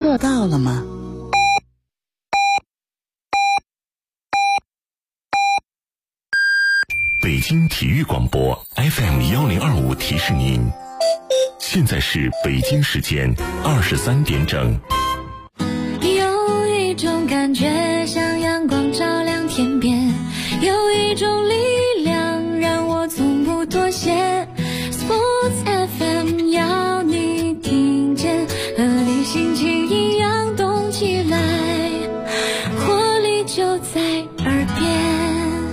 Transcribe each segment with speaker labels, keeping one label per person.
Speaker 1: 做到了吗？
Speaker 2: 北京体育广播 FM1025提示您，现在是北京时间23点整。
Speaker 3: 有一种感觉像阳光照亮天边，有一种力量让我从不妥协。 Sports FM 要你听见，和你心情一样动起来，活力就在耳边。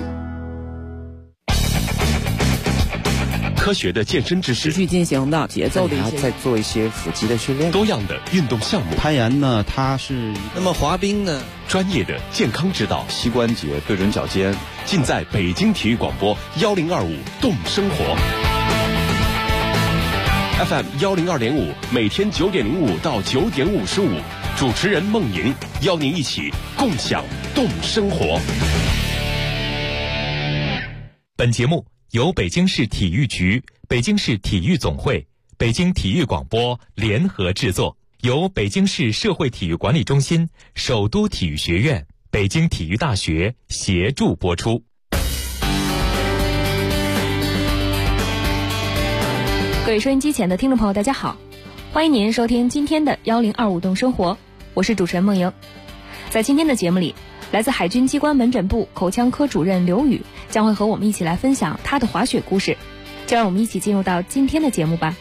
Speaker 2: 科学的健身知识，
Speaker 4: 持续进行的节奏的一些，
Speaker 5: 再做一些腹肌的训练，
Speaker 2: 多样的运动项目，
Speaker 6: 攀岩呢，它是
Speaker 5: 那么滑冰呢，
Speaker 2: 专业的健康指导，
Speaker 6: 膝关节对准脚尖，
Speaker 2: 尽在北京体育广播1025动生活 FM 102.5，每天9点05到9点55，主持人孟莹邀您一起共享动生活。
Speaker 7: 本节目由北京市体育局、北京市体育总会、北京体育广播联合制作，由北京市社会体育管理中心、首都体育学院、北京体育大学协助播出。
Speaker 8: 各位收音机前的听众朋友，大家好，欢迎您收听今天的1025动生活，我是主持人孟莹。在今天的节目里，来自海军机关门诊部口腔科主任刘宇将会和我们一起来分享他的滑雪故事，就让我们一起进入到今天的节目吧。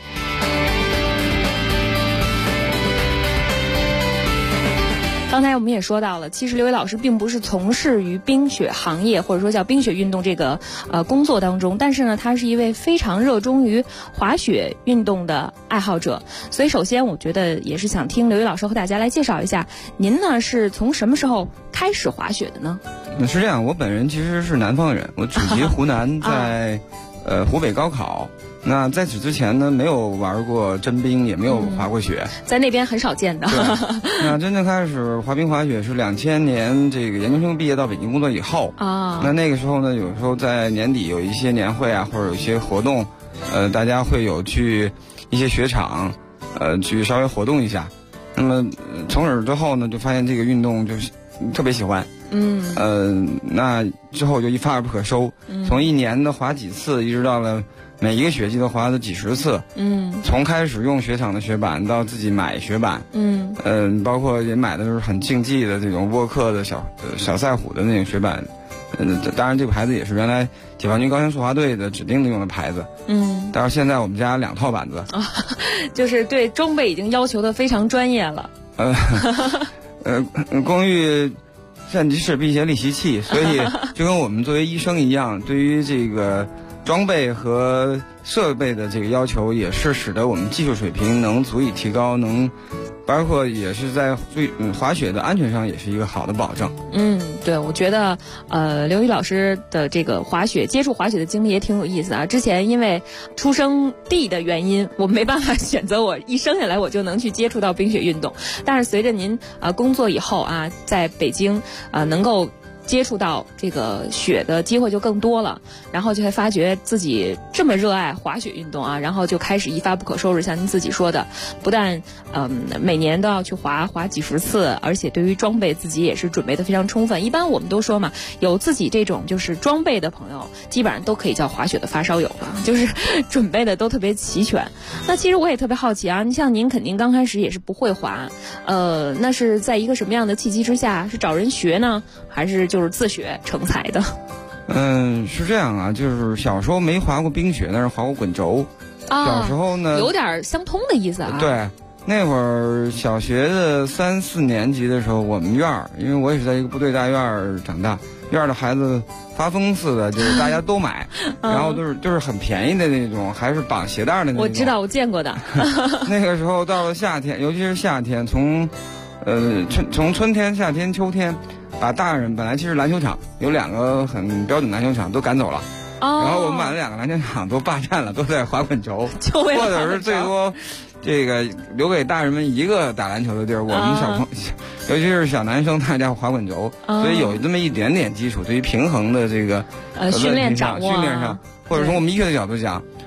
Speaker 8: 刚才我们也说到了，其实刘宇老师并不是从事于冰雪行业，或者说叫冰雪运动这个工作当中，但是呢，他是一位非常热衷于滑雪运动的爱好者。所以首先我觉得也是想听刘宇老师和大家来介绍一下，您呢是从什么时候开始滑雪的呢？
Speaker 9: 是这样，我本人其实是南方人，我祖籍湖南，在湖北高考。那在此之前呢，没有玩过真冰，也没有滑过雪，
Speaker 8: 在那边很少见的。
Speaker 9: 那真正开始滑冰滑雪是2000年这个研究生毕业到北京工作以后啊。那个时候呢，有时候在年底有一些年会啊，或者有一些活动，大家会有去一些雪场，去稍微活动一下。那么从此之后呢，就发现这个运动就是特别喜欢。那之后就一发而不可收，从一年的滑几次，一直到了每一个雪季都滑了几十次。从开始用雪场的雪板到自己买雪板，包括也买的都是很竞技的这种沃克的小赛虎的那种雪板。当然这个牌子也是原来解放军高强速滑队的指定的用的牌子。但是现在我们家2套板子，
Speaker 8: 就是对装备已经要求的非常专业了。
Speaker 9: 公寓善其事，辟邪利其器，所以就跟我们作为医生一样，对于这个装备和设备的这个要求，也是使得我们技术水平能足以提高，包括也是在滑雪的安全上也是一个好的保证。
Speaker 8: 对，我觉得刘宇老师的这个接触滑雪的经历也挺有意思啊。之前因为出生地的原因，我没办法选择我一生下来我就能去接触到冰雪运动，但是随着您工作以后啊，在北京能够接触到这个雪的机会就更多了，然后就会发觉自己这么热爱滑雪运动啊，然后就开始一发不可收拾。像您自己说的，不但每年都要去滑几十次，而且对于装备自己也是准备的非常充分。一般我们都说嘛，有自己这种就是装备的朋友，基本上都可以叫滑雪的发烧友了，就是准备的都特别齐全。那其实我也特别好奇啊，你像您肯定刚开始也是不会滑，那是在一个什么样的契机之下，是找人学呢，还是就是自学成才的？
Speaker 9: 是这样啊，就是小时候没滑过冰雪，但是滑过滚轴。小时候呢，
Speaker 8: 有点相通的意思啊。
Speaker 9: 对，那会儿小学的3、4年级的时候，我们院儿，因为我也是在一个部队大院儿长大，院儿的孩子发疯似的，就是大家都买，然后就是很便宜的那种，还是绑鞋带的那种。
Speaker 8: 我知道，我见过的。
Speaker 9: 那个时候到了夏天，尤其是夏天，从春天、夏天、秋天，把大人本来其实篮球场有2个很标准篮球场都赶走了。然后我们把那2个篮球场都霸占了，都在滑滚轴，或者是最多这个留给大人们一个打篮球的地儿。我们小朋友，尤其是小男生，大家滑滚轴，所以有这么一点点基础，对于平衡的这个
Speaker 8: 训练上，
Speaker 9: 或者从我们医学的角度讲，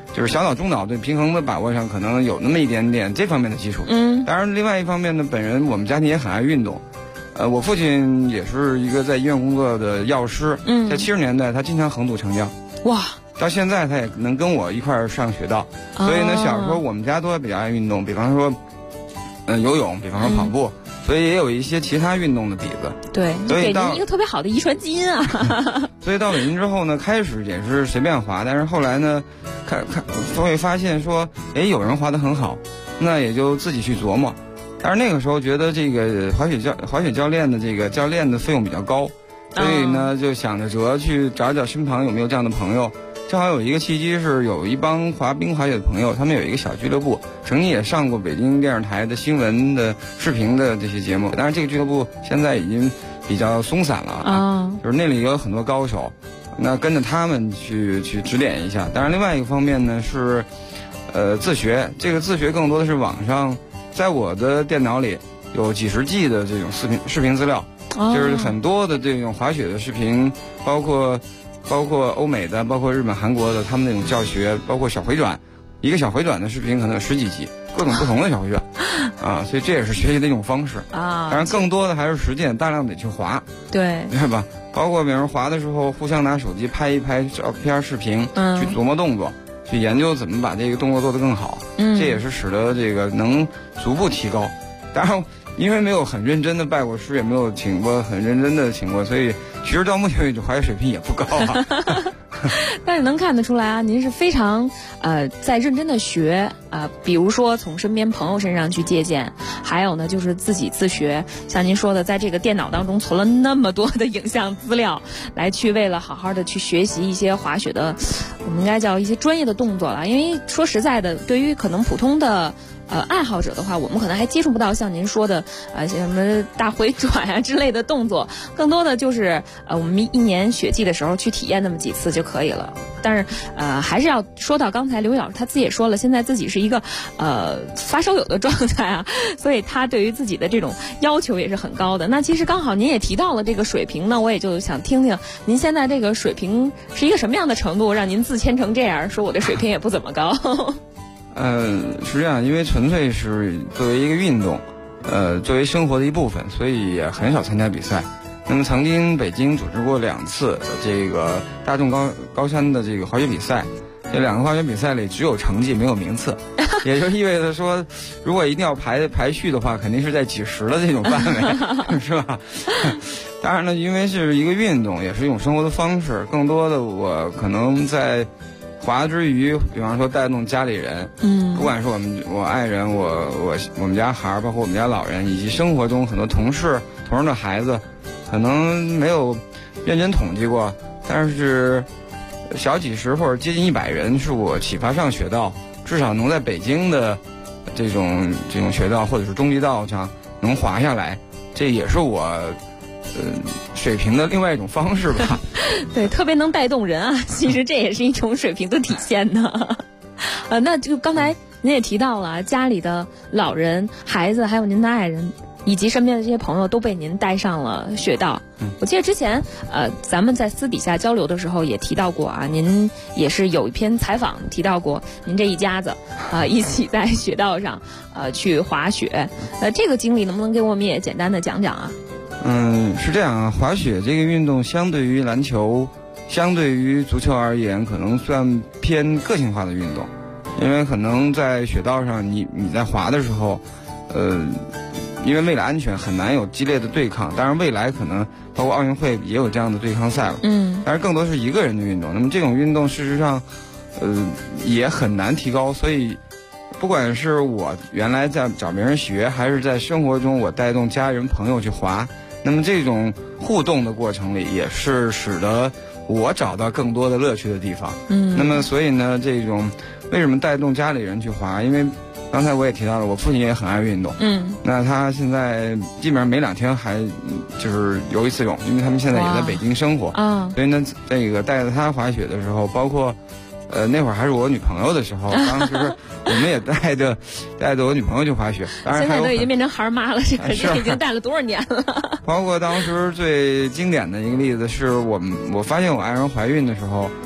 Speaker 9: 就是小脑中脑对平衡的把握上可能有那么一点点这方面的基础。当然另外一方面呢，本人我们家庭也很爱运动。我父亲也是一个在医院工作的药师，在70年代他经常横渡长江，哇，到现在他也能跟我一块儿上学道，所以呢，小时候我们家都比较爱运动，比方说，游泳，比方说跑步，所以也有一些其他运动的底子。
Speaker 8: 对，
Speaker 9: 所以
Speaker 8: 给您一个特别好的遗传基因啊。
Speaker 9: 所以到北京之后呢，开始也是随便滑，但是后来呢，会发现说，有人滑得很好，那也就自己去琢磨。但是那个时候觉得这个滑雪教练的这个教练的费用比较高，所以呢就想着去找身旁有没有这样的朋友。正好有一个契机是有一帮滑冰滑雪的朋友，他们有一个小俱乐部，曾经也上过北京电视台的新闻的视频的这些节目。当然这个俱乐部现在已经比较松散了就是那里有很多高手，那跟着他们去指点一下。当然另外一个方面呢是自学，这个自学更多的是网上，在我的电脑里有几十 G 的这种视频资料，就是很多的这种滑雪的视频，包括欧美的，包括日本、韩国的，他们那种教学，包括小回转，一个小回转的视频可能有10几集，各种不同的小回转所以这也是学习的一种方式当然更多的还是实践，大量得去滑，对吧？包括比如滑的时候互相拿手机拍一拍照片、视频，去琢磨动作，去研究怎么把这个动作做得更好，这也是使得这个能逐步提高。当然因为没有很认真的拜过师，也没有请过很认真的请过，所以其实到目前为止滑雪水平也不高
Speaker 8: 但是能看得出来啊，您是非常在认真的学比如说从身边朋友身上去借鉴，还有呢就是自己自学，像您说的在这个电脑当中存了那么多的影像资料，来去为了好好的去学习一些滑雪的，我们应该叫一些专业的动作了。因为说实在的，对于可能普通的爱好者的话，我们可能还接触不到像您说的什么大回转之类的动作，更多的就是我们一年雪季的时候去体验那么几次就可以了。但是还是要说到刚才刘老师他自己也说了，现在自己是一个发烧友的状态所以他对于自己的这种要求也是很高的。那其实刚好您也提到了这个水平呢，我也就想听听您现在这个水平是一个什么样的程度，让您自谦成这样，说我的水平也不怎么高
Speaker 9: 是这样，因为纯粹是作为一个运动，作为生活的一部分，所以也很少参加比赛。那么曾经北京组织过2次这个大众高山的这个滑雪比赛，这2个滑雪比赛里只有成绩没有名次，也就意味着说，如果一定要排序的话，肯定是在几十的这种范围，是吧？当然呢，因为是一个运动，也是一种生活的方式，更多的我可能在滑之余，比方说带动家里人，不管是我爱人，我们家孩儿，包括我们家老人，以及生活中很多同事的孩子，可能没有认真统计过，但是小几十或者接近100人是我启发上雪道，至少能在北京的这种雪道或者是中级道上能滑下来，这也是我水平的另外一种方式吧。
Speaker 8: 对，特别能带动人其实这也是一种水平的体现呢那就刚才您也提到了，家里的老人、孩子，还有您的爱人，以及身边的这些朋友都被您带上了雪道。我记得之前咱们在私底下交流的时候也提到过您也是有一篇采访提到过您这一家子一起在雪道上去滑雪。这个经历能不能给我们也简单的讲讲啊？
Speaker 9: 是这样滑雪这个运动相对于篮球、相对于足球而言，可能算偏个性化的运动，因为可能在雪道上你在滑的时候，因为为了安全很难有激烈的对抗，当然未来可能包括奥运会也有这样的对抗赛了，但是更多是一个人的运动。那么这种运动事实上也很难提高，所以不管是我原来在找别人学，还是在生活中我带动家人朋友去滑，那么这种互动的过程里也是使得我找到更多的乐趣的地方。那么所以呢，这种为什么带动家里人去滑，因为刚才我也提到了，我父亲也很爱运动，那他现在基本上每2天还就是游一次泳，因为他们现在也在北京生活所以呢这个带着他滑雪的时候，包括那会儿还是我女朋友的时候，当时我们也带着我女朋友去滑雪。当然
Speaker 8: 现在都已经变成孩妈了，这已经带了多少年了？
Speaker 9: 包括当时最经典的一个例子是我发现我爱人怀孕的时候，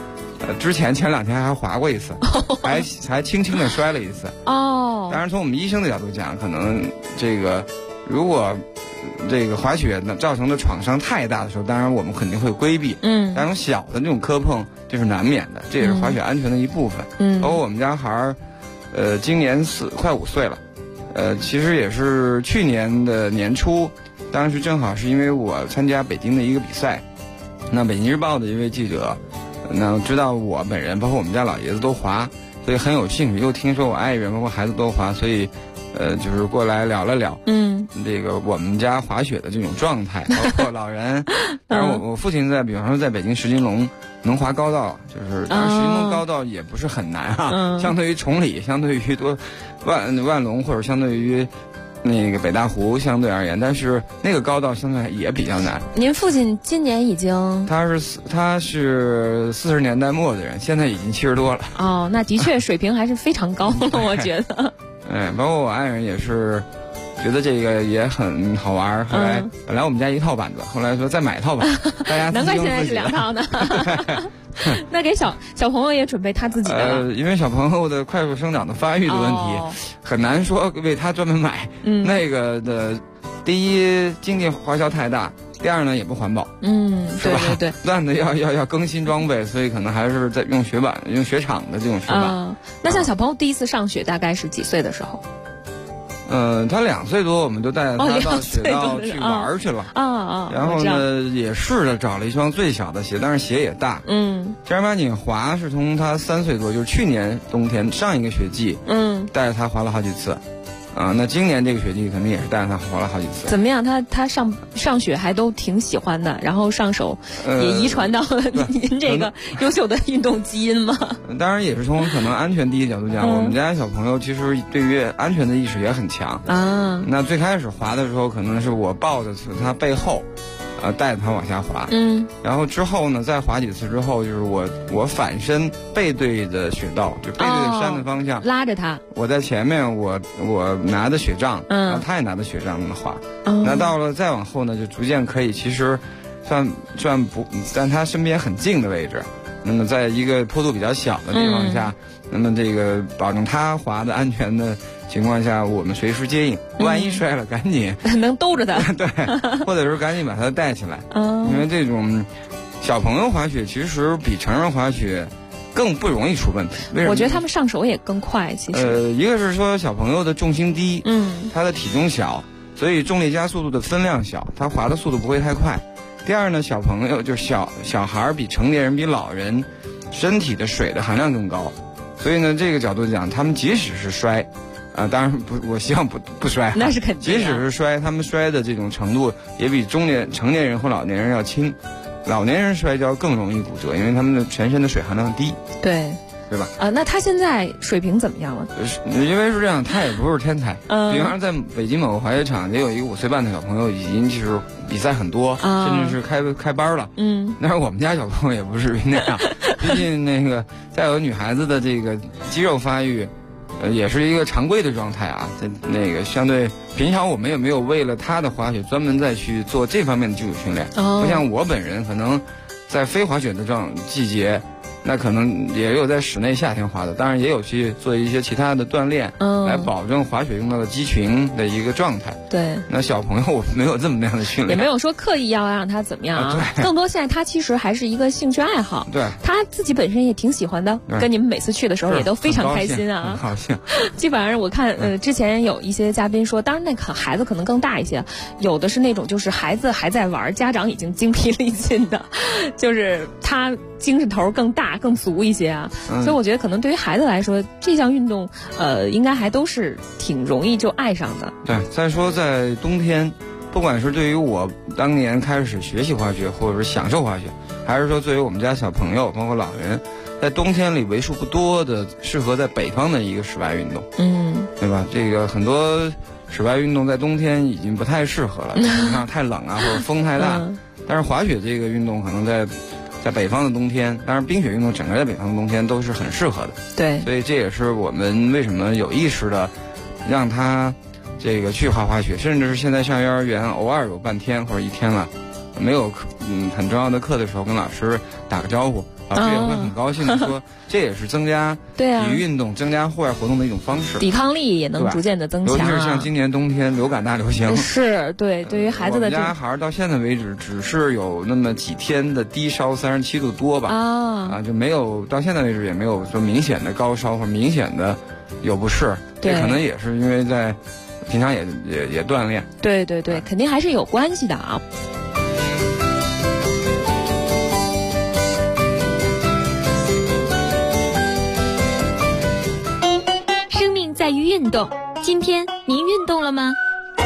Speaker 9: 之前前2天还滑过一次，还轻轻的摔了一次。
Speaker 8: 哦，
Speaker 9: 当然从我们医生的角度讲，可能这个如果这个滑雪呢造成的创伤太大的时候，当然我们肯定会规避。但是小的那种磕碰这是难免的，这也是滑雪安全的一部分。包括我们家孩儿，今年快5岁了，其实也是去年的年初，当时正好是因为我参加北京的一个比赛，那北京日报的一位记者，那知道我本人包括我们家老爷子都滑，所以很有兴趣，又听说我爱人包括孩子都滑，所以就是过来聊了聊，这个我们家滑雪的这种状态，包括老人，当然我父亲比方说在北京石金龙能滑高道，就是当然石金龙高道也不是很难啊，相对于崇礼，相对于万隆或者相对于那个北大湖相对而言，但是那个高道相对也比较难。
Speaker 8: 您父亲今年已经
Speaker 9: 他是40年代末的人，现在已经70多了。
Speaker 8: 哦，那的确水平还是非常高的，我觉得。
Speaker 9: 包括我爱人也是觉得这个也很好玩。后来本来我们家1套板子，后来说再买1套吧，大家
Speaker 8: 难怪现在是2套呢。那给小朋友也准备他自己的
Speaker 9: 因为小朋友的快速生长的发育的问题，很难说为他专门买。那个的，第一经济花销太大，第二呢也不环保。是吧？
Speaker 8: 对，
Speaker 9: 不断的要更新装备，所以可能还是在用雪场的这种雪板。
Speaker 8: 那像小朋友第一次上雪大概是几岁的时候？
Speaker 9: 他2岁多，我们就带着他到雪道去玩去了。然后呢，也试着找了一双最小的鞋，但是鞋也大。正儿八经滑是从他3岁多，就是去年冬天上一个雪季，带着他滑了好几次。那今年这个雪季肯定也是带着他滑了好几次。
Speaker 8: 怎么样？他上雪还都挺喜欢的，然后上手也遗传到了您这个优秀的运动基因吗？
Speaker 9: 当然也是从可能安全第一角度讲，我们家小朋友其实对于安全的意识也很强。那最开始滑的时候，可能是我抱着他背后，带着他往下滑。然后之后呢，再滑几次之后，就是我反身背对着雪道，就背对着山的方向，
Speaker 8: 拉着他。我
Speaker 9: 在前面，我拿着雪杖，然后他也拿着雪杖那么滑。那到了再往后呢，就逐渐可以，其实算不在他身边很近的位置。那么在一个坡度比较小的地方下，那么这个保证他滑的安全的情况下，我们随时接应，万一摔了赶紧
Speaker 8: 能兜着他。
Speaker 9: 对，或者是赶紧把他带起来。因为这种小朋友滑雪其实比成人滑雪更不容易出问题。
Speaker 8: 我觉得他们上手也更快。其实
Speaker 9: 一个是说小朋友的重心低，他的体重小，所以重力加速度的分量小，他滑的速度不会太快。第二呢，小朋友就小孩比成年人比老人身体的水的含量更高，所以呢这个角度讲，他们即使是摔，当然不，我希望不摔，
Speaker 8: 那是肯定。
Speaker 9: 即使是摔，他们摔的这种程度也比成年人和老年人要轻。老年人摔跤更容易骨折，因为他们的全身的水含量低。对吧？
Speaker 8: 那他现在水平怎么样了？
Speaker 9: 因为是这样，他也不是天才。比方说在北京某个滑雪场，也有一个5岁半的小朋友，已经就是比赛很多，甚至是开班了。但是我们家小朋友也不至于那样，毕竟那个再有女孩子的这个肌肉发育，也是一个常规的状态啊。在那个相对平常我们也没有为了他的滑雪专门再去做这方面的基础训练。不像我本人可能在非滑雪的这种季节。那可能也有在室内夏天滑的，当然也有去做一些其他的锻炼，来保证滑雪用到的肌群的一个状态。
Speaker 8: 对，
Speaker 9: 那小朋友我没有这么那样的训练，
Speaker 8: 也没有说刻意要让他怎么样啊。更多现在他其实还是一个兴趣爱好，
Speaker 9: 对，
Speaker 8: 他自己本身也挺喜欢的，跟你们每次去的时候也都非常开心啊，
Speaker 9: 很高兴。
Speaker 8: 基本上我看之前有一些嘉宾说，当然那孩子可能更大一些，有的是那种就是孩子还在玩，家长已经精疲力尽的，就是他精神头更大更足一些啊。所以我觉得可能对于孩子来说，这项运动应该还都是挺容易就爱上的。
Speaker 9: 对，再说在冬天，不管是对于我当年开始学习滑雪或者是享受滑雪，还是说作为我们家小朋友包括老人，在冬天里为数不多的适合在北方的一个室外运动，对吧？这个很多室外运动在冬天已经不太适合了，像太冷啊或者风太大。但是滑雪这个运动可能在北方的冬天，当然冰雪运动整个在北方的冬天都是很适合的。
Speaker 8: 对，
Speaker 9: 所以这也是我们为什么有意识的让他这个去滑雪，甚至是现在上幼儿园偶尔有半天或者1天了，没有很重要的课的时候，跟老师打个招呼， 老师也会很高兴的说，这也是增加体育运动、增加户外活动的一种方式，
Speaker 8: 抵抗力也能逐渐的增强。
Speaker 9: 尤其是像今年冬天流感大流行，
Speaker 8: 是对于孩子的。
Speaker 9: 我们家孩儿到现在为止，只是有那么几天的低烧37度多吧，就没有到现在为止也没有说明显的高烧或明显的有不适，这可能也是因为在平常也锻炼。
Speaker 8: 对，肯定还是有关系的啊。
Speaker 3: 生命在于运动，今天您运动了吗？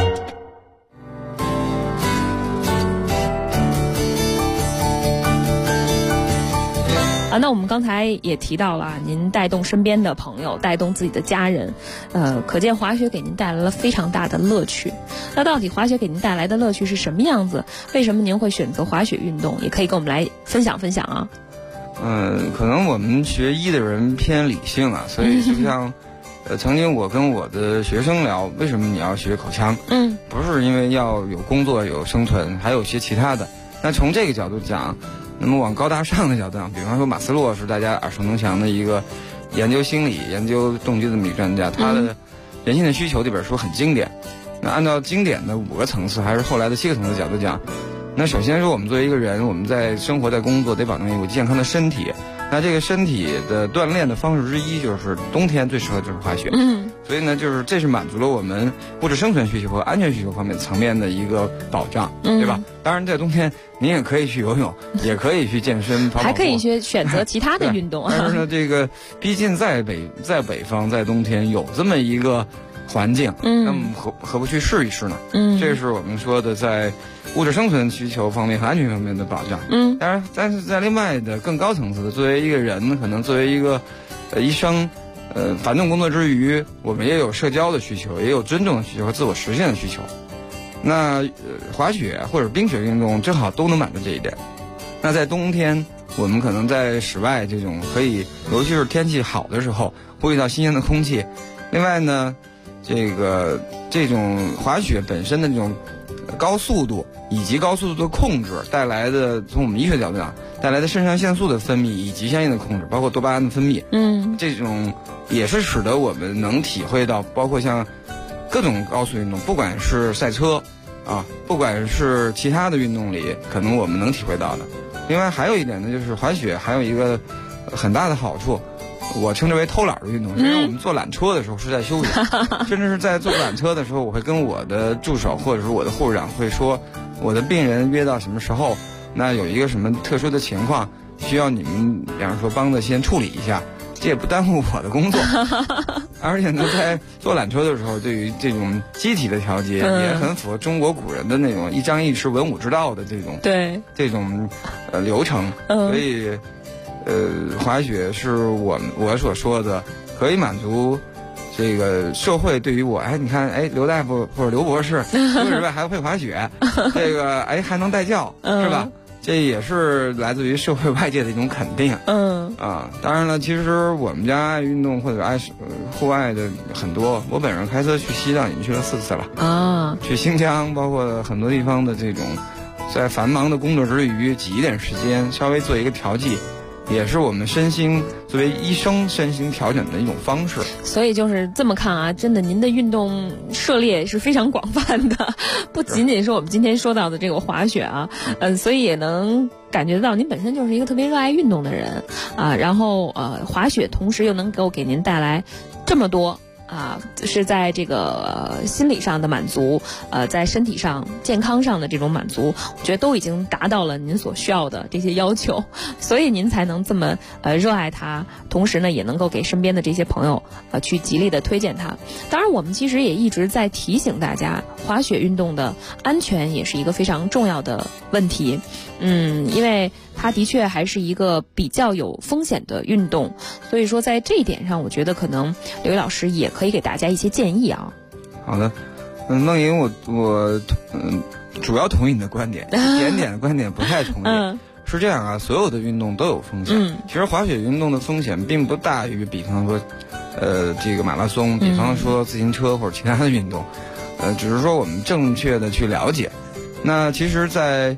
Speaker 8: 那我们刚才也提到了，您带动身边的朋友，带动自己的家人，可见滑雪给您带来了非常大的乐趣。那到底滑雪给您带来的乐趣是什么样子？为什么您会选择滑雪运动？也可以跟我们来分享分享啊。
Speaker 9: 可能我们学医的人偏理性啊，所以就像曾经我跟我的学生聊，为什么你要学口腔？不是因为要有工作有生存，还有些其他的。那从这个角度讲，那么往高大上的角度讲，比方说马斯洛是大家耳熟能详的一个研究心理、研究动机的这么一个专家，他的《人性的需求》这本书很经典。那按照经典的5个层次，还是后来的7个层次角度讲，那首先说我们作为一个人，我们在生活在工作得保证一个健康的身体。那这个身体的锻炼的方式之一，就是冬天最适合就是滑雪。所以呢，就是这是满足了我们物质生存需求和安全需求方面层面的一个保障，对吧？当然，在冬天您也可以去游泳，也可以去健身，跑跑步，
Speaker 8: 还可以去选择其他的运动。
Speaker 9: 但是呢，这个毕竟在北方，在冬天有这么一个环境，那么何不去试一试呢？这是我们说的在物质生存需求方面和安全方面的保障。但是在另外的更高层次的，作为一个人，可能作为一个医生，繁重工作之余，我们也有社交的需求，也有尊重的需求和自我实现的需求。那滑雪或者冰雪运动正好都能满足这一点。那在冬天，我们可能在室外这种可以，尤其是天气好的时候，呼吸到新鲜的空气。另外呢，这种滑雪本身的这种高速度以及高速度的控制带来的，从我们医学角度讲带来的肾上腺素的分泌以及相应的控制，包括多巴胺的分泌，这种也是使得我们能体会到，包括像各种高速运动，不管是赛车啊，不管是其他的运动里，可能我们能体会到的。另外还有一点呢，就是滑雪还有一个很大的好处，我称之为偷懒的运动，因为我们坐缆车的时候是在休息，甚至是在坐缆车的时候，我会跟我的助手或者是我的护士长会说，我的病人约到什么时候，那有一个什么特殊的情况需要你们，比方说帮着先处理一下，这也不耽误我的工作。而且呢，在坐缆车的时候，对于这种机体的调节也很符合中国古人的那种一张一弛文武之道的这种流程，所以滑雪是我所说的可以满足这个社会对于我，你看，刘大夫或者刘博士除此之外还会滑雪，这个还能带教，是吧？这也是来自于社会外界的一种肯定。当然了，其实我们家爱运动或者爱户外的很多。我本人开车去西藏已经去了4次了去新疆，包括很多地方的这种，在繁忙的工作之余挤一点时间，稍微做一个调剂，也是我们身心作为医生身心调整的一种方式。
Speaker 8: 所以就是这么看啊，真的您的运动涉猎是非常广泛的，不仅仅是我们今天说到的这个滑雪啊，所以也能感觉到您本身就是一个特别热爱运动的人啊，然后滑雪同时又能够给您带来这么多是在这个心理上的满足，在身体上健康上的这种满足，我觉得都已经达到了您所需要的这些要求，所以您才能这么热爱它，同时呢也能够给身边的这些朋友去极力的推荐它。当然我们其实也一直在提醒大家，滑雪运动的安全也是一个非常重要的问题，因为它的确还是一个比较有风险的运动，所以说在这一点上，我觉得可能刘老师也可以给大家一些建议啊。
Speaker 9: 好的，梦莹，我主要同意你的观点，一点点的观点不太同意。是这样啊，所有的运动都有风险。其实滑雪运动的风险并不大于，比方说，这个马拉松，比方说自行车或者其他的运动，只是说我们正确的去了解。那其实，在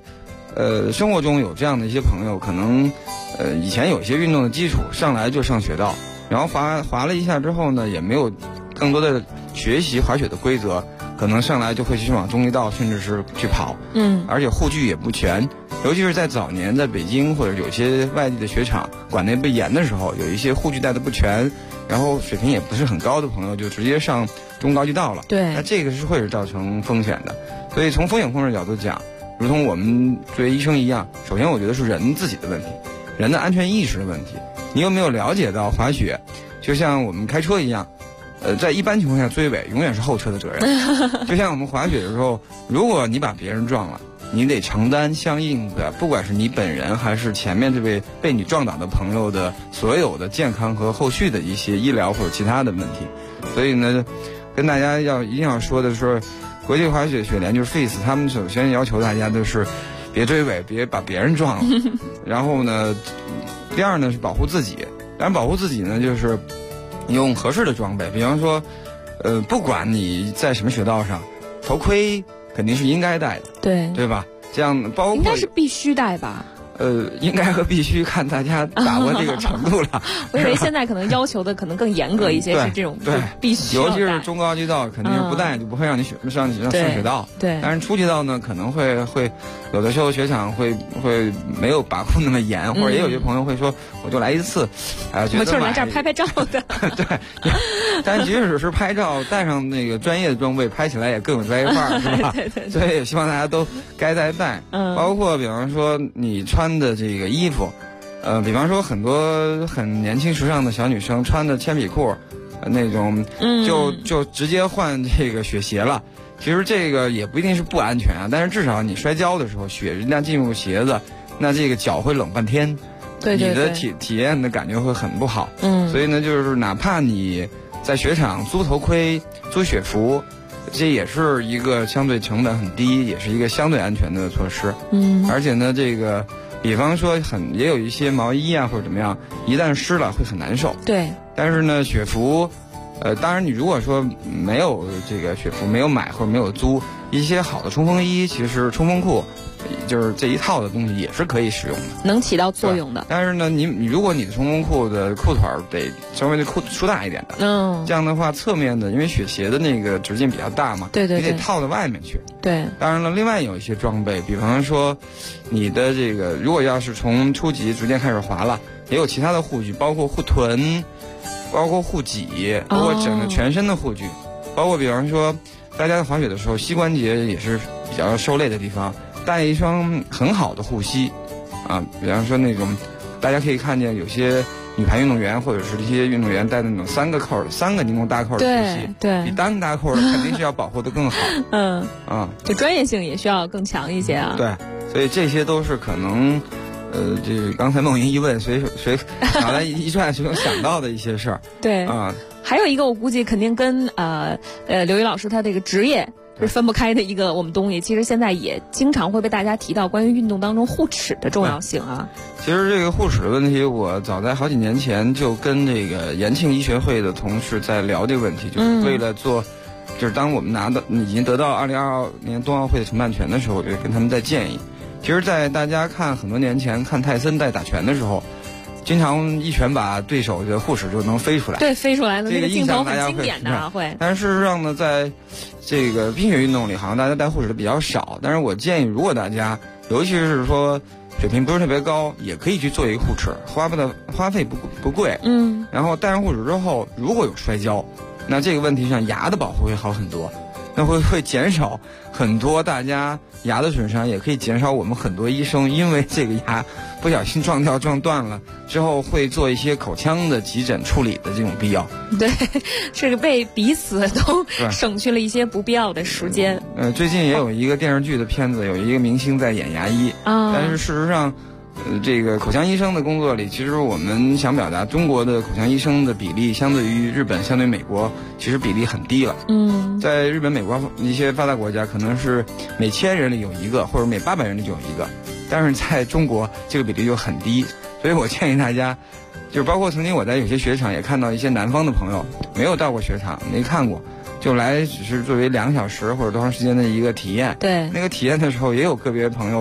Speaker 9: 生活中有这样的一些朋友，可能以前有一些运动的基础，上来就上雪道，然后滑了一下之后呢，也没有更多的学习滑雪的规则，可能上来就会去往中立道，甚至是去跑，而且护具也不全，尤其是在早年在北京或者有些外地的雪场管内不严的时候，有一些护具带的不全，然后水平也不是很高的朋友就直接上中高级道了，
Speaker 8: 对，
Speaker 9: 那这个是会造成风险的。所以从风险控制角度讲，如同我们作为医生一样，首先我觉得是人自己的问题，人的安全意识的问题。你有没有了解到滑雪就像我们开车一样，在一般情况下追尾永远是后车的责任。就像我们滑雪的时候，如果你把别人撞了，你得承担相应的，不管是你本人还是前面这位被你撞倒的朋友的所有的健康和后续的一些医疗或者其他的问题。所以呢，跟大家一定要说的是，国际滑雪雪联就是 FIS， 他们首先要求大家的是别追尾，别把别人撞了。然后呢，第二呢是保护自己。当然保护自己呢，就是用合适的装备，比方说，不管你在什么雪道上，头盔肯定是应该戴的，对吧？这样包括
Speaker 8: 应该是必须戴吧。
Speaker 9: 应该和必须看大家把握这个程度了。
Speaker 8: 我以为现在可能要求的可能更严格一些，是这种
Speaker 9: 对
Speaker 8: 必须
Speaker 9: 尤其是中高级道，肯定是不带就不会让你上雪道。
Speaker 8: 对，
Speaker 9: 但是初级道呢，可能会有的时候雪场会没有把控那么严，或者也有些朋友会说，我就来一次，觉得
Speaker 8: 我就是来这儿拍照的。
Speaker 9: 对，但即使是拍照，带上那个专业的装备，拍起来也更有专业范儿，是吧？
Speaker 8: 对。
Speaker 9: 所以也希望大家都该带。包括比方说你穿的这个衣服，比方说很多很年轻时尚的小女生穿的铅笔裤，那种，就直接换这个雪鞋了。其实这个也不一定是不安全啊，但是至少你摔跤的时候，雪一旦进入鞋子，那这个脚会冷半天，
Speaker 8: 对，
Speaker 9: 你的体验的感觉会很不好。所以呢，就是哪怕你在雪场租头盔、租雪服，这也是一个相对成本很低，也是一个相对安全的措施。而且呢，这个比方说也有一些毛衣啊或者怎么样，一旦湿了会很难受。
Speaker 8: 对。
Speaker 9: 但是呢，雪服，当然你如果说没有这个雪服，没有买或者没有租一些好的冲锋衣，其实冲锋裤，就是这一套的东西也是可以使用的，
Speaker 8: 能起到作用的。
Speaker 9: 但是呢，你如果你的冲锋裤的裤腿得稍微的裤粗大一点的，这样的话侧面的，因为雪鞋的那个直径比较大嘛，
Speaker 8: 对，
Speaker 9: 你得套到外面去。
Speaker 8: 对。
Speaker 9: 当然了，另外有一些装备，比方说你的这个如果要是从初级逐渐开始滑了，也有其他的护具，包括护臀，包括护脊，包括整个全身的护具，包括比方说大家在滑雪的时候，膝关节也是比较受累的地方，带一双很好的护膝，比方说那种大家可以看见有些女排运动员或者是一些运动员带的那种3个尼龙大扣的护膝，
Speaker 8: 对，
Speaker 9: 比单个大扣的肯定是要保护的更好。
Speaker 8: 这专业性也需要更强一些啊。
Speaker 9: 对，所以这些都是可能。这个刚才梦莹一问，谁脑袋一转就能想到的一些事儿。
Speaker 8: 对还有一个我估计肯定跟刘宇老师他这个职业是分不开的一个我们东西，其实现在也经常会被大家提到关于运动当中护齿的重要性啊。
Speaker 9: 其实这个护齿的问题，我早在好几年前就跟这个延庆医学会的同事在聊这个问题，就是为了做。就是当我们已经得到2022年冬奥会的承办权的时候，我就跟他们在建议。其实，在大家看很多年前看泰森在打拳的时候，经常一拳把对手的护齿就能飞出来。
Speaker 8: 对，飞出来的
Speaker 9: 这个
Speaker 8: 镜头很经典的会。
Speaker 9: 但是事实上呢，在这个冰雪运动里，好像大家戴护齿的比较少。但是我建议，如果大家，尤其是说水平不是特别高，也可以去做一个护齿，花费不贵。然后戴上护齿之后，如果有摔跤，那这个问题上牙的保护会好很多。那会减少很多大家牙的损伤，也可以减少我们很多医生因为这个牙不小心撞断了之后会做一些口腔的急诊处理的这种必要。
Speaker 8: 对，这个被彼此都省去了一些不必要的时间。
Speaker 9: 最近也有一个电视剧的片子，有一个明星在演牙医，但是事实上这个口腔医生的工作里，其实我们想表达中国的口腔医生的比例相对于日本、相对于美国，其实比例很低了。在日本、美国一些发达国家，可能是每1000人里有一个，或者每800人里就有一个，但是在中国这个比例就很低。所以我建议大家，就是包括曾经我在有些雪场也看到一些南方的朋友，没有到过雪场，没看过，就来只是作为2个小时或者多长时间的一个体验。
Speaker 8: 对，
Speaker 9: 那个体验的时候，也有个别朋友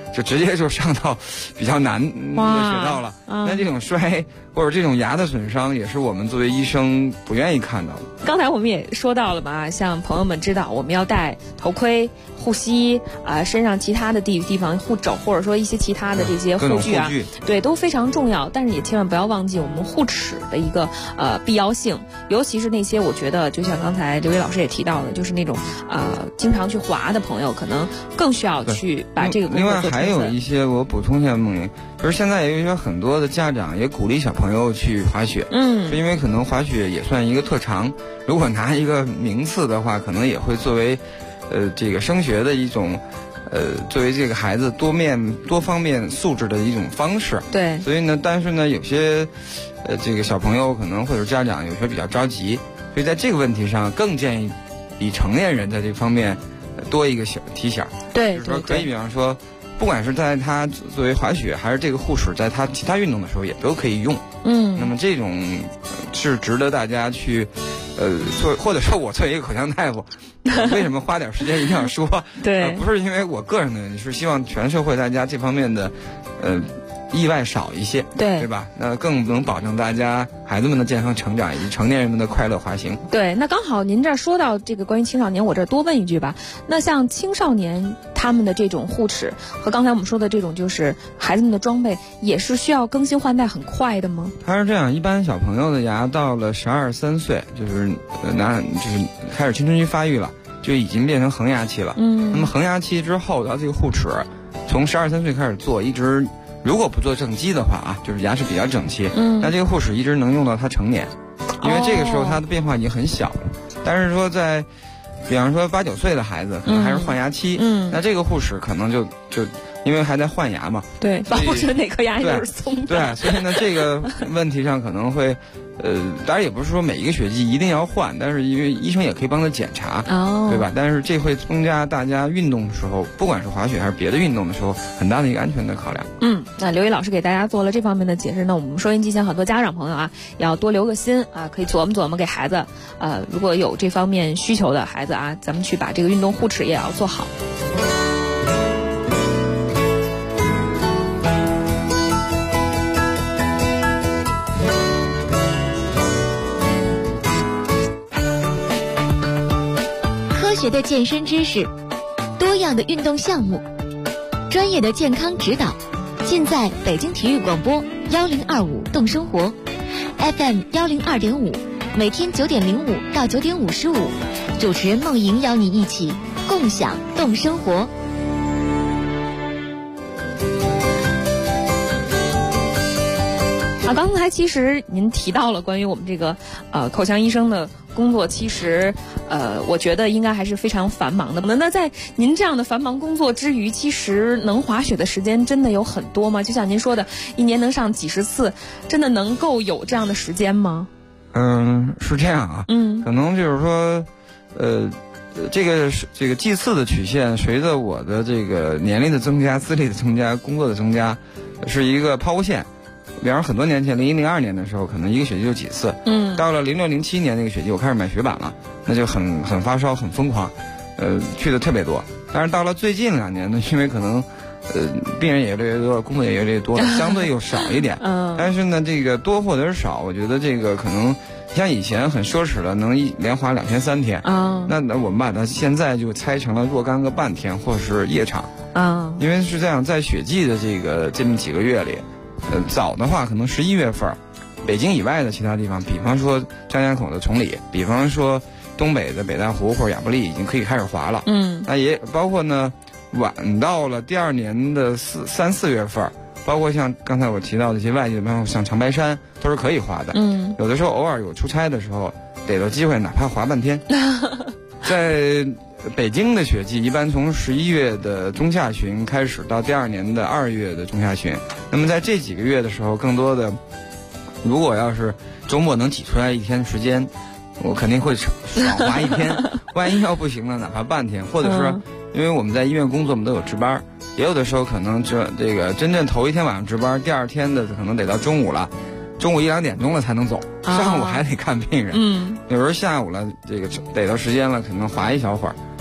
Speaker 9: 就直接就上到比较难的学道了。那这种摔或者这种牙的损伤，也是我们作为医生不愿意看到的。
Speaker 8: 刚才我们也说到了吧，像朋友们知道我们要戴头盔、护膝身上其他的地方护肘，或者说一些其他的这些护具啊，对，都非常重要。但是也千万不要忘记我们护齿的一个必要性，尤其是那些我觉得就像刚才刘伟老师也提到的，就是那种经常去滑的朋友，可能更需要去把这个工作做成。
Speaker 9: 另外还有一些我补充一下梦莹，就是现在有一些很多的家长也鼓励小朋友去滑雪，是因为可能滑雪也算一个特长，如果拿一个名次的话，可能也会作为这个升学的一种作为这个孩子多方面素质的一种方式。
Speaker 8: 对，
Speaker 9: 所以呢，但是呢，有些这个小朋友可能或者家长有些比较着急，所以在这个问题上更建议比成年人在这方面多一个提醒。
Speaker 8: 对，
Speaker 9: 就是说可以比方说，不管是在他作为滑雪还是这个护齿，在他其他运动的时候也都可以用。那么这种是值得大家去或者说我作为一个口腔大夫，为什么花点时间一定要说？
Speaker 8: 对，
Speaker 9: 不是因为我个人的，是希望全社会大家这方面的意外少一些，对吧？那更能保证大家孩子们的健康成长以及成年人们的快乐滑行。
Speaker 8: 对，那刚好您这儿说到这个关于青少年，我这儿多问一句吧。那像青少年他们的这种护齿和刚才我们说的这种就是孩子们的装备，也是需要更新换代很快的吗？
Speaker 9: 它是这样，一般小朋友的牙到了12、13岁，就是开始青春期发育了，就已经变成恒牙期了。那么恒牙期之后，到这个护齿从12、13岁开始做，一直如果不做正畸的话就是牙齿比较整齐，那这个护齿一直能用到他成年，因为这个时候他的变化已经很小了。但是说比方说8、9岁的孩子可能还是换牙期，那这个护齿可能就因为还在换牙嘛，
Speaker 8: 对，保持哪颗牙也是松的，
Speaker 9: 对，所以呢这个问题上可能会当然也不是说每一个血迹一定要换，但是因为医生也可以帮他检查，对吧？但是这会增加大家运动的时候，不管是滑雪还是别的运动的时候，很大的一个安全的考量。
Speaker 8: 那刘毅老师给大家做了这方面的解释，那我们收音机前很多家长朋友要多留个心可以琢磨琢磨给孩子如果有这方面需求的孩子咱们去把这个运动护齿也要做好。
Speaker 1: 科学的健身知识，多样的运动项目，专业的健康指导，尽在北京体育广播1025动生活 FM 102.5，每天9点05到9点55，主持人梦莹邀你一起共享动生活。
Speaker 8: 刚才其实您提到了关于我们这个口腔医生的工作，其实我觉得应该还是非常繁忙的。那在您这样的繁忙工作之余，其实能滑雪的时间真的有很多吗？就像您说的，一年能上几十次，真的能够有这样的时间吗？
Speaker 9: 是这样可能就是说这个祭祀的曲线随着我的这个年龄的增加、资历的增加、工作的增加，是一个抛物线。比方说很多年前，01、02年的时候，可能一个雪季就几次。到了06、07年那个雪季，我开始买雪板了，那就很发烧，很疯狂，去的特别多。但是到了最近2年呢，因为可能病人也越来越多，工作也越来越多，相对又少一点。但是呢，这个多或者是少，我觉得这个可能像以前很奢侈的，能连滑2天3天。那我们把它现在就拆成了若干个半天或者是夜场。因为是这样，在雪季的这么几个月里。早的话可能11月份，北京以外的其他地方，比方说张家口的崇礼，比方说东北的北大湖或者亚布力已经可以开始滑了。那也包括呢，晚到了第2年的3、4月份，包括像刚才我提到的一些外地的，包括像长白山都是可以滑的。有的时候偶尔有出差的时候，逮到机会哪怕滑半天。在北京的雪季一般从11月的中下旬开始到第2年的2月的中下旬，那么在这几个月的时候，更多的如果要是周末能挤出来1天时间，我肯定会少滑1天。万一要不行了，哪怕半天，或者是因为我们在医院工作，我们都有值班，也有的时候可能这个真正头1天晚上值班，第2天的可能得到中午了，中午1、2点钟了才能走，上午还得看病人。有时候下午了，这个逮到时间了，可能滑一小会儿。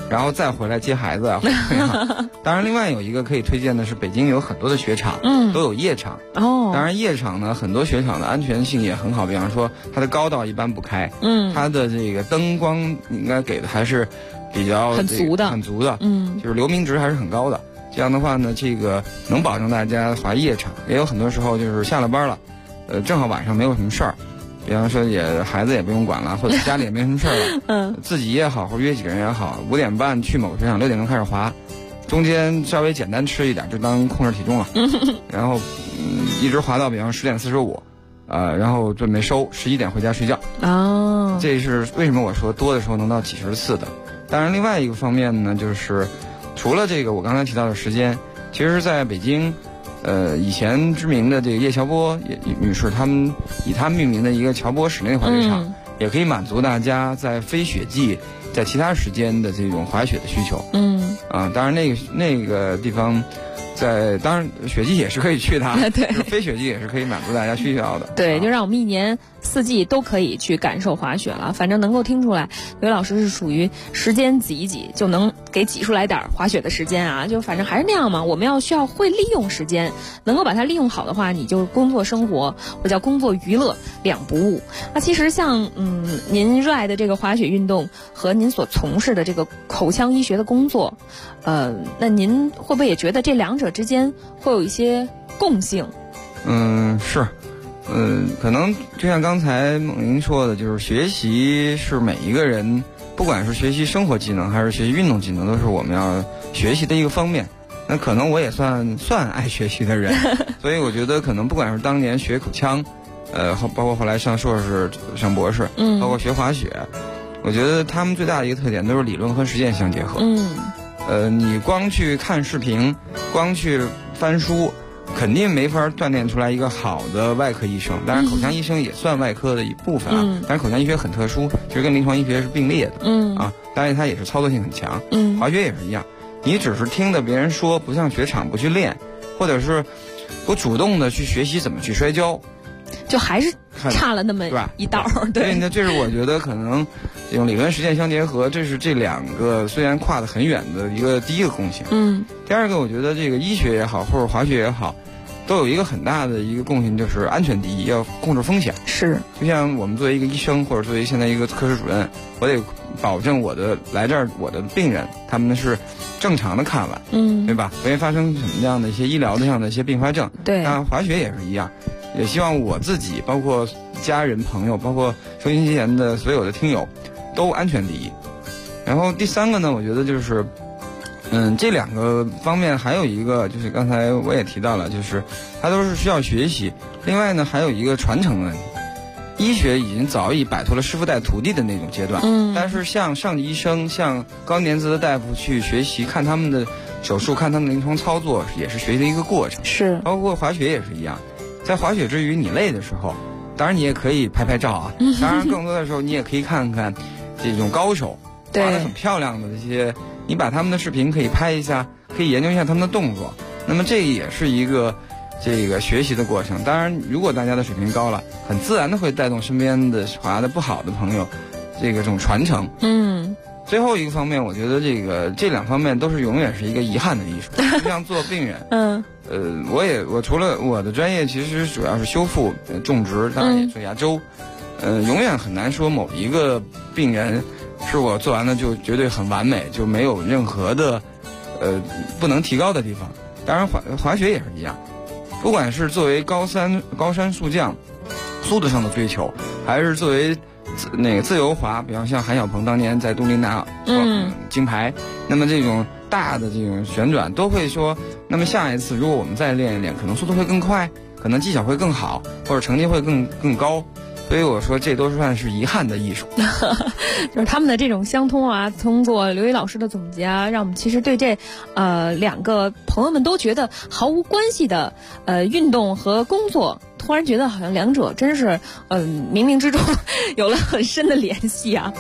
Speaker 9: 然后再回来接孩子啊。当然，另外有一个可以推荐的是，北京有很多的雪场，都有夜场。当然夜场呢，很多雪场的安全性也很好，比方说它的高道一般不开，它的这个灯光应该给的还是比较很足的，就是流明值还是很高的。这样的话呢，这个能保证大家滑夜场。也有很多时候就是下了班了，正好晚上没有什么事儿，比方说孩子也不用管了，或者家里也没什么事儿了，自己也好，或者约几个人也好，5点半去某个雪场，6点钟开始滑，中间稍微简单吃一点，就当控制体重了，然后一直滑到比方10点45，然后准备收，11点回家睡觉。这是为什么我说多的时候能到几十次的。当然，另外一个方面呢，就是除了这个我刚才提到的时间，其实在北京，以前知名的这个叶乔波女士，他们以她命名的一个乔波室内滑雪场，也可以满足大家在非雪季、在其他时间的这种滑雪的需求。当然那个地方。当然雪季也是可以去的，对，非雪季也是可以满足大家需要的。
Speaker 8: 对，就让我们一年4季都可以去感受滑雪了。反正能够听出来，刘老师是属于时间挤一挤就能给挤出来点滑雪的时间啊。就反正还是那样嘛，我们需要会利用时间，能够把它利用好的话，你就工作生活或叫工作娱乐两不误。那其实像您热爱的这个滑雪运动和您所从事的这个口腔医学的工作，那您会不会也觉得这两者之间会有一些共性？
Speaker 9: 是，可能就像刚才孟莹说的，就是学习是每一个人，不管是学习生活技能还是学习运动技能，都是我们要学习的一个方面。那可能我也算爱学习的人，所以我觉得可能不管是当年学口腔，包括后来上硕士、上博士，包括学滑雪，我觉得他们最大的一个特点都是理论和实践相结合。你光去看视频，光去翻书，肯定没法锻炼出来一个好的外科医生。当然，口腔医生也算外科的一部分啊。但是口腔医学很特殊，其实跟临床医学是并列的。当然它也是操作性很强。滑雪也是一样，你只是听着别人说，不上雪场不去练，或者是不主动的去学习怎么去摔跤，
Speaker 8: 就还是差了那么一道。对，
Speaker 9: 所以呢，这是我觉得可能这种理论实践相结合，这是这两个虽然跨得很远的第一个共性。第二个，我觉得这个医学也好，或者滑雪也好，都有一个很大的一个共性，就是安全第一，要控制风险。
Speaker 8: 是，
Speaker 9: 就像我们作为一个医生，或者作为现在一个科室主任，我得保证来这儿我的病人他们是正常的看完，对吧？不会发生什么样的一些医疗的上的一些并发症。
Speaker 8: 对，
Speaker 9: 那滑雪也是一样。也希望我自己，包括家人、朋友，包括收音机前的所有的听友，都安全第一。然后第三个呢，我觉得就是，这两个方面还有一个就是刚才我也提到了，就是它都是需要学习。另外呢，还有一个传承问题。医学已经早已摆脱了师傅带徒弟的那种阶段，但是像上级医生、像高年资的大夫去学习，看他们的手术、看他们的临床操作，也是学习的一个过程。
Speaker 8: 是，
Speaker 9: 包括滑雪也是一样。在滑雪之余，你累的时候，当然你也可以拍照啊。当然，更多的时候你也可以看看这种高手滑得很漂亮的这些，你把他们的视频可以拍一下，可以研究一下他们的动作。那么这也是一个这个学习的过程。当然，如果大家的水平高了，很自然的会带动身边的滑得不好的朋友，这种传承。最后一个方面，我觉得这两方面都是永远是一个遗憾的艺术。就像做病人，我除了我的专业，其实主要是修复、种植，当然也做牙周。永远很难说某一个病人是我做完了就绝对很完美，就没有任何的不能提高的地方。当然滑雪也是一样，不管是作为高山速降速度上的追求，还是作为自由滑，比方像韩晓鹏当年在东京拿金牌，那么这种大的这种旋转都会说，那么下一次如果我们再练一练，可能速度会更快，可能技巧会更好，或者成绩会更高。所以我说这都算是遗憾的艺术。
Speaker 8: 就是他们的这种相通啊，通过刘宇老师的总结啊，让我们其实对这两个朋友们都觉得毫无关系的运动和工作，突然觉得好像两者真是冥冥之中有了很深的联系啊。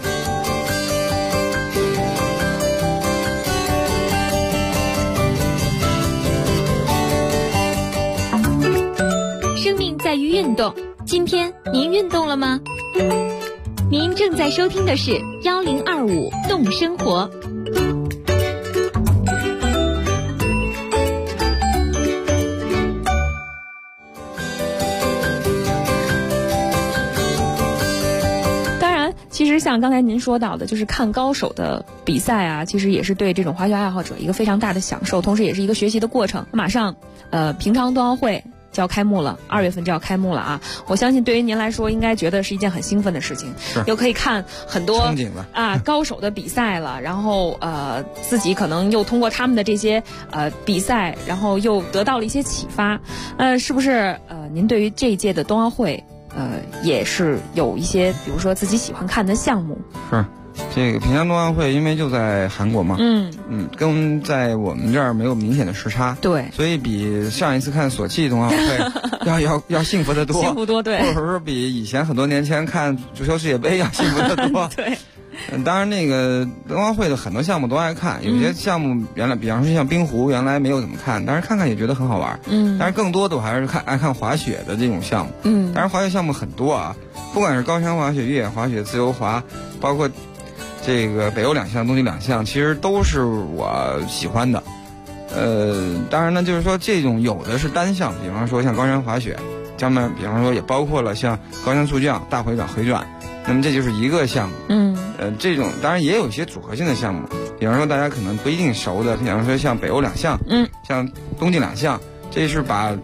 Speaker 1: 生命在于运动，今天您运动了吗？您正在收听的是1025动生活。
Speaker 8: 其实像刚才您说到的，就是看高手的比赛啊，其实也是对这种滑雪爱好者一个非常大的享受，同时也是一个学习的过程。马上，平昌冬奥会就要开幕了，2月份就要开幕了啊！我相信对于您来说，应该觉得是一件很兴奋的事情，又可以看很多
Speaker 9: 憧憬了
Speaker 8: 啊高手的比赛了，然后自己可能又通过他们的这些比赛，然后又得到了一些启发。是不是您对于这一届的冬奥会也是有一些，比如说自己喜欢看的项目？
Speaker 9: 是。这个平昌冬奥会因为就在韩国嘛，跟在我们这儿没有明显的时差，
Speaker 8: 对，
Speaker 9: 所以比上一次看索契冬奥会要幸福得多，
Speaker 8: 幸福多，对，
Speaker 9: 或者说比以前很多年前看足球世界杯要幸福得多，
Speaker 8: 对。
Speaker 9: 当然，那个冬奥会的很多项目都爱看，有些项目原来，比方说像冰壶，原来没有怎么看，但是看看也觉得很好玩。但是更多的我还是爱看滑雪的这种项目。当然滑雪项目很多啊，不管是高山滑雪、越野滑雪、自由滑，包括这个北欧2项、东西2项，其实都是我喜欢的。当然呢，就是说这种有的是单项，比方说像高山滑雪，下面比方说也包括了像高山速降、大回转、回转。那么这就是一个项目，这种当然也有一些组合性的项目，比方说大家可能不一定熟的，比方说像北欧2项，像冬季2项，这是把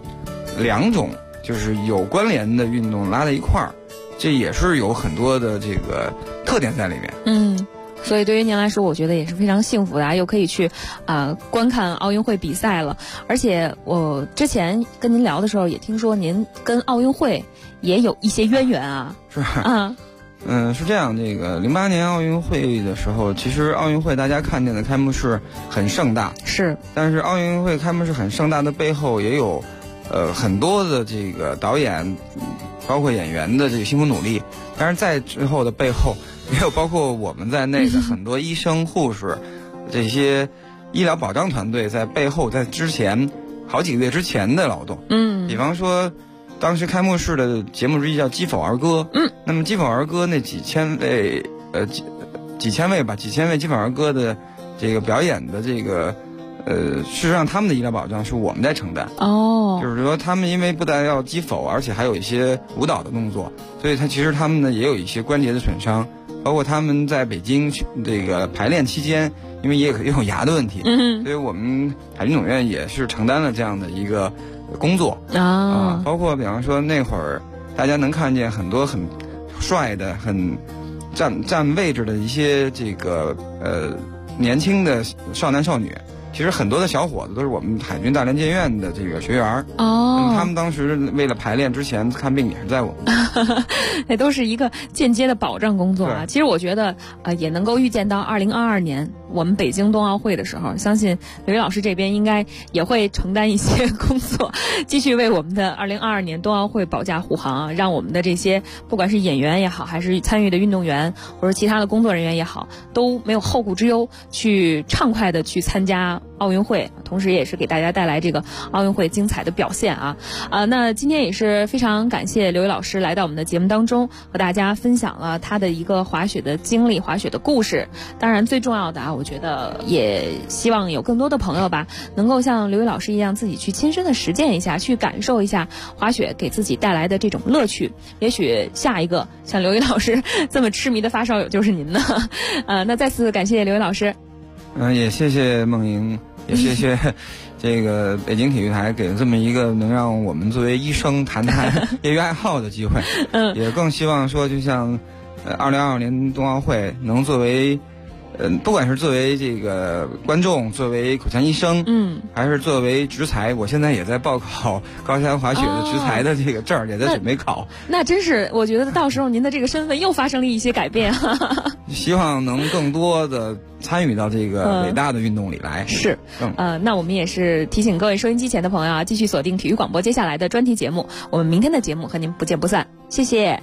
Speaker 9: 2种就是有关联的运动拉在一块儿，这也是有很多的这个特点在里面。
Speaker 8: 所以对于您来说，我觉得也是非常幸福的，又可以去观看奥运会比赛了。而且我之前跟您聊的时候，也听说您跟奥运会也有一些渊源啊。
Speaker 9: 是啊。是这样，这个08年奥运会的时候，其实奥运会大家看见的开幕式很盛大，
Speaker 8: 是，
Speaker 9: 但是奥运会开幕式很盛大的背后也有很多的这个导演包括演员的这个辛苦努力，但是在之后的背后也有包括我们在内的很多医生、护士这些医疗保障团队在背后在之前好几个月之前的劳动。比方说当时开幕式的节目之一叫《击否儿歌》，那么《击否儿歌》那几千位几千位击否儿歌的这个表演的这个事实上他们的医疗保障是我们在承担。就是说他们因为不但要击否，而且还有一些舞蹈的动作，所以其实他们呢也有一些关节的损伤，包括他们在北京这个排练期间，因为也有牙的问题，所以我们海军总院也是承担了这样的一个工作包括比方说那会儿大家能看见很多很帅的、很占位置的一些这个年轻的少男少女。其实很多的小伙子都是我们海军大连舰院的这个学员那么他们当时为了排练之前看病也是在我们
Speaker 8: 那都是一个间接的保障工作啊。其实我觉得也能够预见到2022年我们北京冬奥会的时候，相信刘宇老师这边应该也会承担一些工作，继续为我们的2022年冬奥会保驾护航让我们的这些不管是演员也好，还是参与的运动员或者其他的工作人员也好，都没有后顾之忧，去畅快的去参加奥运会，同时也是给大家带来这个奥运会精彩的表现那今天也是非常感谢刘宇老师来到我们的节目当中，和大家分享了他的一个滑雪的经历、滑雪的故事。当然最重要的我觉得也希望有更多的朋友吧，能够像刘宇老师一样，自己去亲身的实践一下，去感受一下滑雪给自己带来的这种乐趣。也许下一个像刘宇老师这么痴迷的发烧友就是您呢。那再次感谢刘宇老师。
Speaker 9: 也谢谢梦莹，也谢谢这个北京体育台给了这么一个能让我们作为医生谈谈业余爱好的机会。也更希望说，就像2022年冬奥会能作为不管是作为这个观众，作为口腔医生，还是作为职才，我现在也在报考高山滑雪的职才的这个证也在准备考。
Speaker 8: 那真是，我觉得到时候您的这个身份又发生了一些改变。
Speaker 9: 希望能更多的参与到这个伟大的运动里来。
Speaker 8: 是，那我们也是提醒各位收音机前的朋友继续锁定体育广播接下来的专题节目，我们明天的节目和您不见不散。谢谢。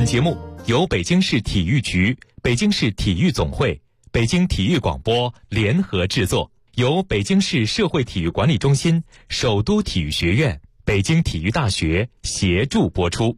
Speaker 7: 节目由北京市体育局、北京市体育总会、北京体育广播联合制作，由北京市社会体育管理中心、首都体育学院、北京体育大学协助播出。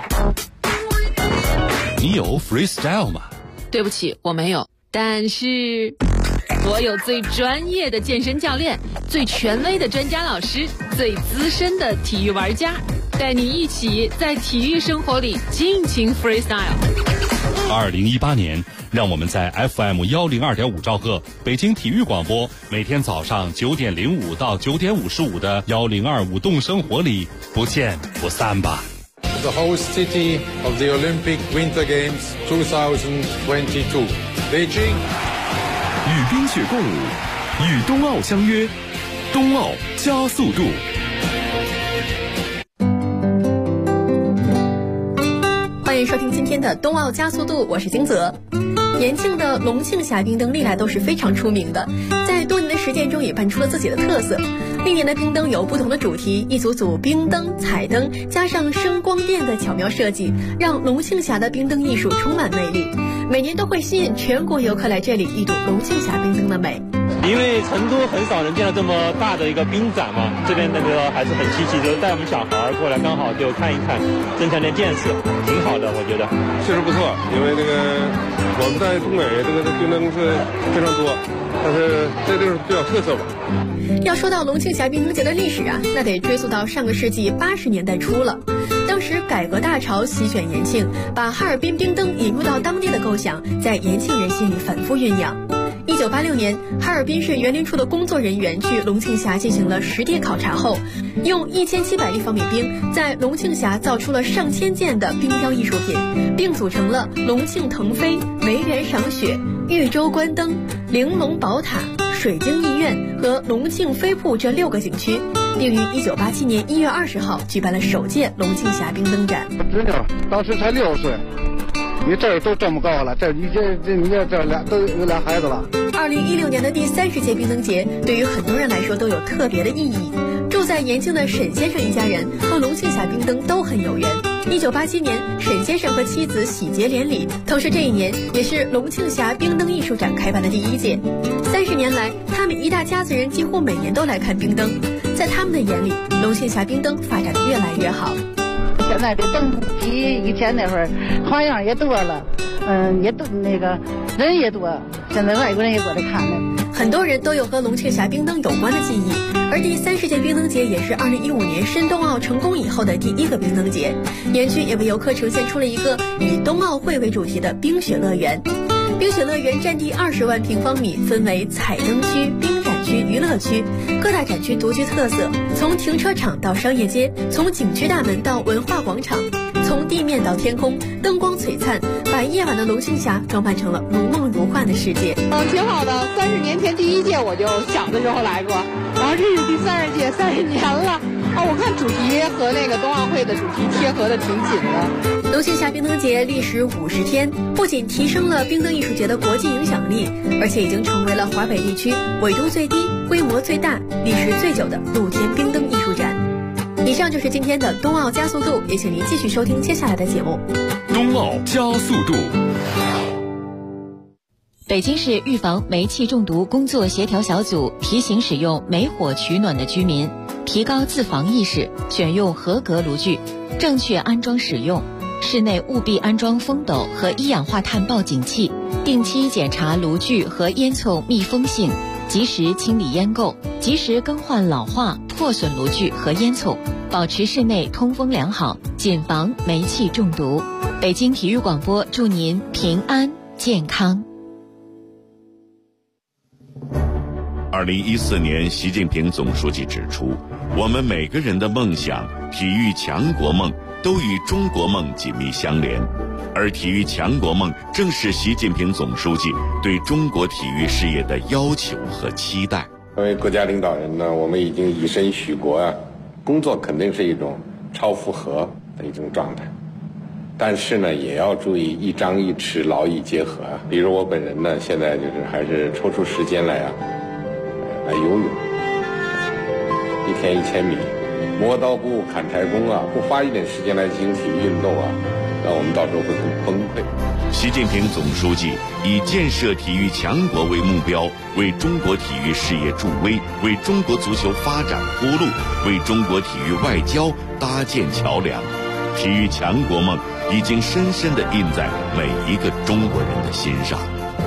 Speaker 2: 你有 freestyle 吗？
Speaker 8: 对不起，我没有。但是我有最专业的健身教练，最权威的专家老师，最资深的体育玩家，带你一起在体育生活里尽情 freestyle。
Speaker 2: 2018年，让我们在 FM 102.5兆赫北京体育广播，每天早上9点05到9点55的1025动生活里不见不散吧。
Speaker 10: The host city of the Olympic Winter Games 2022, Beijing。
Speaker 2: 与冰雪共舞，与冬奥相约，冬奥加速度。
Speaker 11: 欢迎收听今天的冬奥加速度，我是金泽。延庆的龙庆峡冰灯历来都是非常出名的，在多年的实践中也扮出了自己的特色。历年的冰灯有不同的主题，一组组冰灯、彩灯加上声光电的巧妙设计，让龙庆峡的冰灯艺术充满魅力。每年都会吸引全国游客来这里一睹龙庆峡冰灯的美。
Speaker 12: 因为成都很少能见到这么大的一个冰展嘛，这边那个还是很稀奇，就带我们小孩过来刚好就看一看，增强点见识，挺好的，我觉得
Speaker 10: 确实不错。因为我们在东北这个冰灯是非常多，但是这就是比较特色吧。
Speaker 11: 要说到龙庆峡冰灯节的历史啊，那得追溯到上个世纪80年代初了。当时改革大潮席卷延庆，把哈尔滨冰灯引入到当地的构想，在延庆人心里反复酝酿。1986年，哈尔滨市园林处的工作人员去龙庆峡进行了实地考察后，用1700立方米冰在龙庆峡造出了上千件的冰雕艺术品，并组成了龙庆腾飞、梅园赏雪、豫州观灯、玲珑宝塔、水晶艺苑和龙庆飞瀑这6个景区，并于1987年1月20号举办了首届龙庆峡冰灯展。
Speaker 13: 侄女当时才6岁，你这都这么高了，你这俩都有俩孩子了。
Speaker 11: 2016年的第30届冰灯节对于很多人来说都有特别的意义。住在延庆的沈先生一家人和龙庆峡冰灯都很有缘。1987年，沈先生和妻子喜结连理，同时这一年也是龙庆峡冰灯艺术展开办的第1届。30年来，他们一大家子人几乎每年都来看冰灯。在他们的眼里，龙庆峡冰灯发展得越来越好。
Speaker 14: 现在的灯比以前那会儿花样也多了，也多那个人也多，现在外国人也过来看了。
Speaker 11: 很多人都有和龙庆峡冰灯有关的记忆，而第30届冰灯节也是2015年申冬奥成功以后的第1个冰灯节。园区也为游客呈现出了一个以冬奥会为主题的冰雪乐园。冰雪乐园占地20万平方米，分为彩灯区、冰展区、娱乐区，各大展区独具特色，从停车场到商业街，从景区大门到文化广场，从地面到天空，灯光璀璨，把夜晚的龙庆峡装扮成了如梦如幻的世界。
Speaker 15: 挺好的。30年前第1届我就小的时候来过，然后这是第30届，30年了。我看主题和那个冬奥会的主题贴合的挺紧的。
Speaker 11: 龙庆峡冰灯节历时50天，不仅提升了冰灯艺术节的国际影响力，而且已经成为了华北地区纬度最低、规模最大、历时最久的露天冰灯艺术展。以上就是今天的冬奥加速度，也请您继续收听接下来的节目。
Speaker 2: 冬奥加速度。
Speaker 1: 北京市预防煤气中毒工作协调小组提醒使用煤火取暖的居民提高自防意识，选用合格炉具，正确安装使用。室内务必安装风斗和一氧化碳报警器，定期检查炉具和烟囱密封性，及时清理烟垢，及时更换老化破损炉具和烟囱，保持室内通风良好，谨防煤气中毒。北京体育广播祝您平安健康。
Speaker 16: 2014年，习近平总书记指出，我们每个人的梦想、体育强国梦都与中国梦紧密相连，而体育强国梦正是习近平总书记对中国体育事业的要求和期待。
Speaker 10: 作为国家领导人呢，我们已经以身许国啊，工作肯定是一种超负荷的一种状态，但是呢，也要注意一张一弛，劳逸结合啊。比如我本人呢，现在就是还是抽出时间来游泳，一天1000米，磨刀不误砍柴工啊，不花一点时间来进行体育运动啊， 那我们到时候会很崩溃。
Speaker 16: 习近平总书记以建设体育强国为目标，为中国体育事业助威，为中国足球发展铺路，为中国体育外交搭建桥梁。体育强国梦已经深深地印在每一个中国人的心上。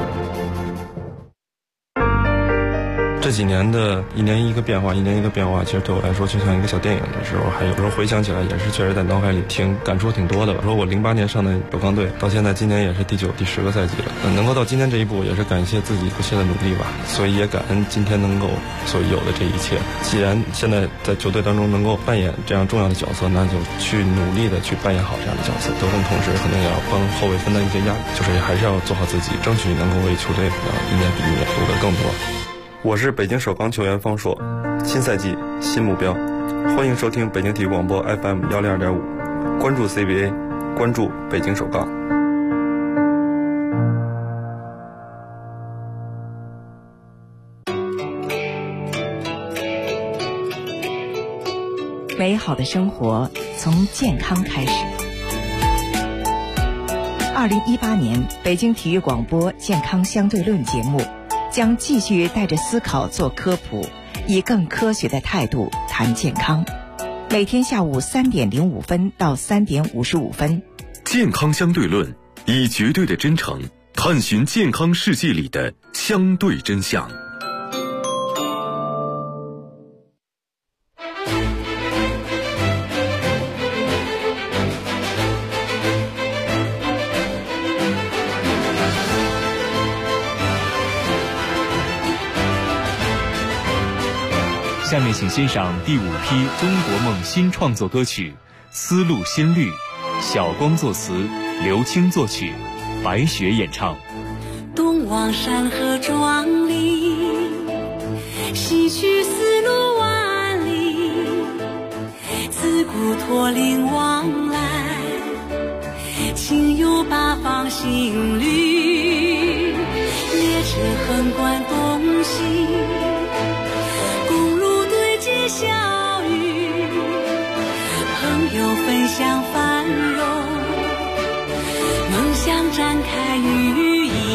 Speaker 17: 这几年的一年一个变化，其实对我来说就像一个小电影的时候，还有时候回想起来也是确实在脑海里感触挺多的吧。说我08年上的首钢队，到现在今年也是第9、第10个赛季了，能够到今天这一步，也是感谢自己不懈的努力吧。所以也感恩今天能够所有的这一切。既然现在在球队当中能够扮演这样重要的角色，那就去努力的去扮演好这样的角色。得分同时可能也要帮后卫分担一些压力，就是还是要做好自己，争取能够为球队一年比一年夺得更多。我是北京首钢球员方硕，新赛季新目标，欢迎收听北京体育广播 FM 102.5，关注 CBA， 关注北京首钢。
Speaker 18: 美好的生活从健康开始。2018年北京体育广播健康相对论节目将继续带着思考做科普，以更科学的态度谈健康。每天下午3点05分到3点55分，
Speaker 19: 健康相对论以绝对的真诚探寻健康世界里的相对真相。
Speaker 7: 下面请欣赏第5批中国梦新创作歌曲《丝路新绿》，小光作词，刘青作曲，白雪演唱。
Speaker 3: 东望山河壮丽，西去丝路万里，自古驼铃往来，情有八方新绿，列车横贯东西，小雨，朋友分享繁荣，梦想展开羽翼，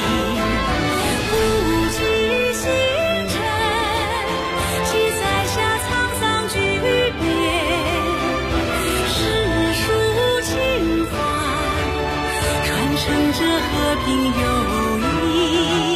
Speaker 3: 不计星辰，记载下沧桑巨变，诗书情怀，传承着和平友谊。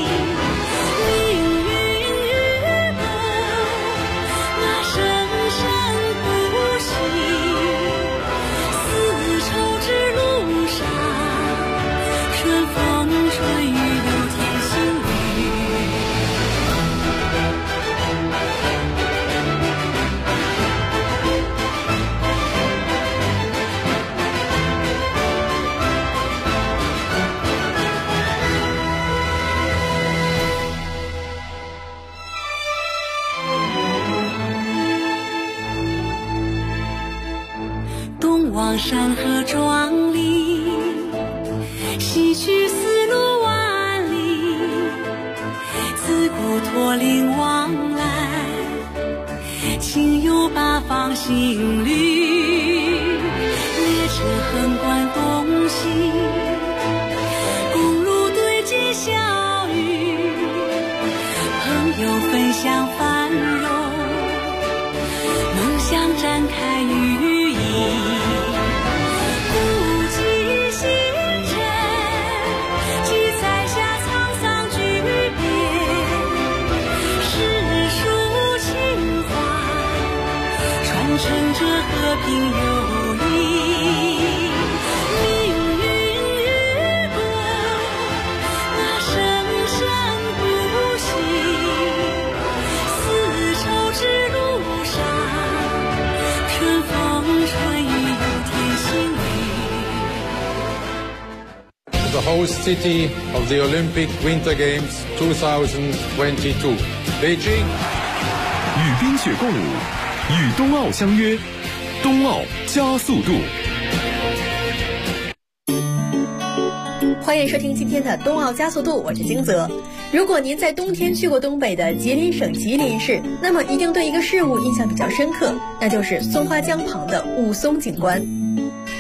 Speaker 3: 望山河壮丽，西去丝路万里，自古驼铃往来，情有八方新绿，列车横贯东西，公路对接小雨，朋友分享繁荣，梦想展开羽翼。乘着和平友谊，命运雨过，那生生不息，丝绸之路上，春风春雨有天新雨。
Speaker 20: The host city of the Olympic Winter Games 2022, Beijing.
Speaker 19: 与冰雪共舞。与冬奥相约，冬奥加速度。
Speaker 11: 欢迎收听今天的冬奥加速度，我是金泽。如果您在冬天去过东北的吉林省吉林市，那么一定对一个事物印象比较深刻，那就是松花江旁的雾凇景观。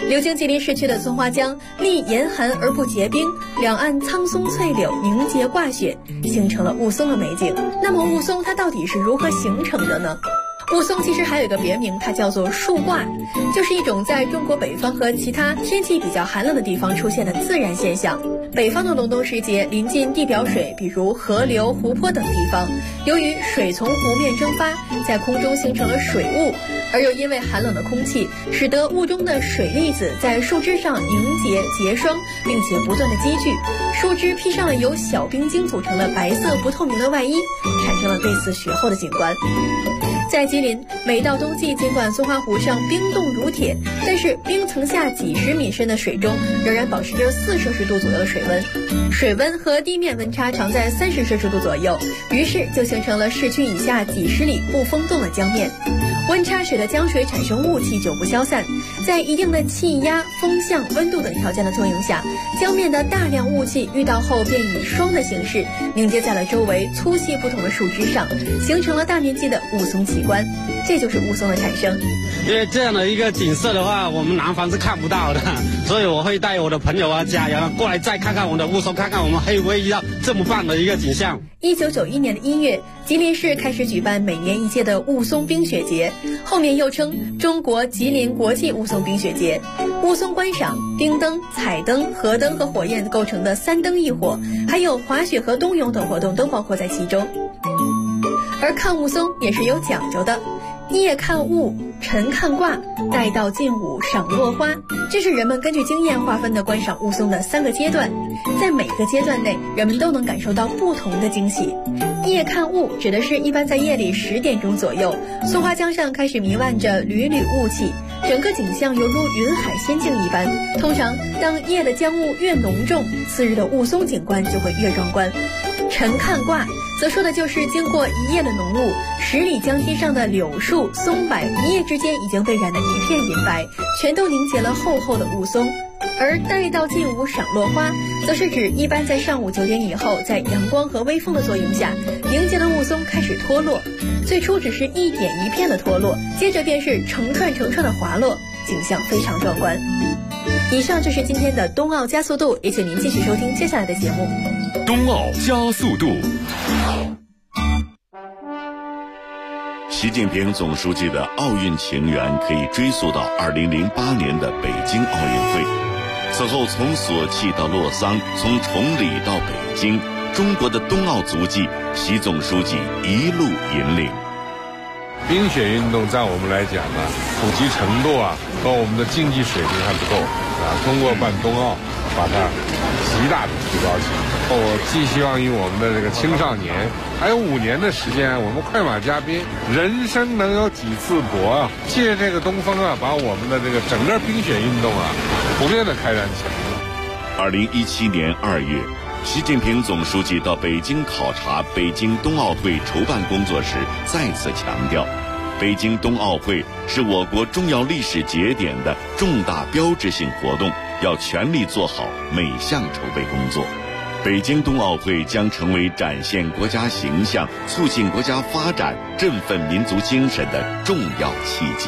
Speaker 11: 流经吉林市区的松花江，历严寒而不结冰，两岸苍松翠柳凝结挂雪，形成了雾凇的美景。那么雾凇它到底是如何形成的呢？雾凇其实还有一个别名，它叫做树挂，就是一种在中国北方和其他天气比较寒冷的地方出现的自然现象。北方的隆冬时节，临近地表水，比如河流、湖泊等地方，由于水从湖面蒸发，在空中形成了水雾，而又因为寒冷的空气，使得雾中的水粒子在树枝上凝结结霜，并且不断的积聚，树枝披上了由小冰晶组成的白色不透明的外衣，产生了类似雪后的景观。在吉林，每到冬季，尽管松花湖上冰冻如铁，但是冰层下几十米深的水中仍然保持着4摄氏度左右的水温，水温和地面温差常在30摄氏度左右，于是就形成了市区以下几十里不封冻的江面。温差使得江水产生雾气久不消散，在一定的气压、风向、温度等条件的作用下，江面的大量雾气遇到后便以霜的形式凝结在了周围粗细不同的树枝上，形成了大面积的雾凇奇观。这就是雾凇的产生。
Speaker 21: 因为这样的一个景色的话，我们南方是看不到的，所以我会带我的朋友啊、家人过来再看看我们的雾凇，看看我们会不会遇到这么棒的一个景象。
Speaker 11: 1991年的1月，吉林市开始举办每年一届的雾凇冰雪节，后面又称中国吉林国际雾凇冰雪节。雾凇观赏、冰灯、彩灯、河灯和火焰构成的3灯一火，还有滑雪和冬泳等活动都包括在其中。而看雾凇也是有讲究的，夜看雾，晨看卦，待到近午赏落花，这是人们根据经验划分的观赏雾凇的3个阶段。在每个阶段内，人们都能感受到不同的惊喜。夜看雾指的是一般在夜里10点钟左右，松花江上开始弥漫着缕缕雾气，整个景象犹如云海仙境一般。通常当夜的江雾越浓重，次日的雾凇景观就会越壮观。晨看卦则说的就是经过一夜的浓雾，10里江堤上的柳树、松柏一夜之间已经被染得一片银白，全都凝结了厚厚的雾凇。而待到近午赏落花，则是指一般在上午9点以后，在阳光和微风的作用下，凝结的雾凇开始脱落。最初只是一点一片的脱落，接着便是成串成串的滑落，景象非常壮观。以上就是今天的冬奥加速度，也请您继续收听接下来的节目。
Speaker 19: 冬奥加速度。
Speaker 16: 习近平总书记的奥运情缘可以追溯到2008年的北京奥运会。此后从索契到洛桑，从崇礼到北京，中国的冬奥足迹，习总书记一路引领。
Speaker 20: 冰雪运动在我们来讲呢，普及程度啊和我们的竞技水平还不够啊。通过办冬奥，把它极大的提高起来。我寄希望于我们的这个青少年，还有5年的时间，我们快马加鞭，人生能有几次搏啊！借这个东风啊，把我们的这个整个冰雪运动啊，普遍的开展起来。
Speaker 16: 2017年2月，习近平总书记到北京考察北京冬奥会筹办工作时，再次强调，北京冬奥会是我国重要历史节点的重大标志性活动，要全力做好每项筹备工作。北京冬奥会将成为展现国家形象、促进国家发展、振奋民族精神的重要契机。